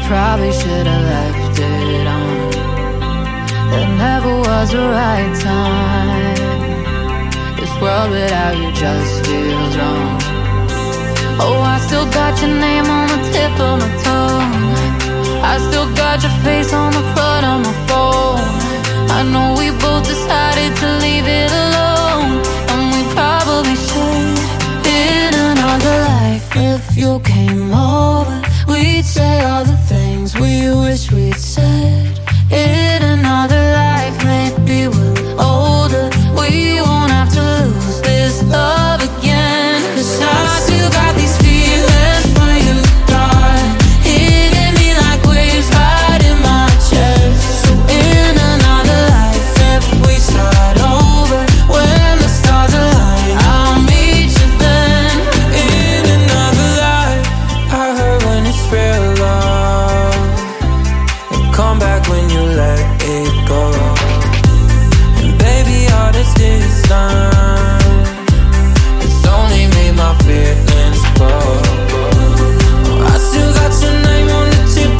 probably should have left it on. There never was a right time. This world without you just feels wrong. Oh, I still got your name on the tip of my tongue. I still got your face on the front of my phone. I know we both decided to leave it alone, and we probably should. In another life, if you came over, we'd say all the things we wish we'd said. In another life, maybe we're older. We won't have to lose this love again. 'Cause I still got these feelings for you, darling, hitting me like waves right in my chest. So in another life, if we start over, when the stars align, I'll meet you then. In another life, I heard when it's real love, it'll come back when you let it go. And baby, all this distance, it's only made my feelings grow. I still got your name on the tip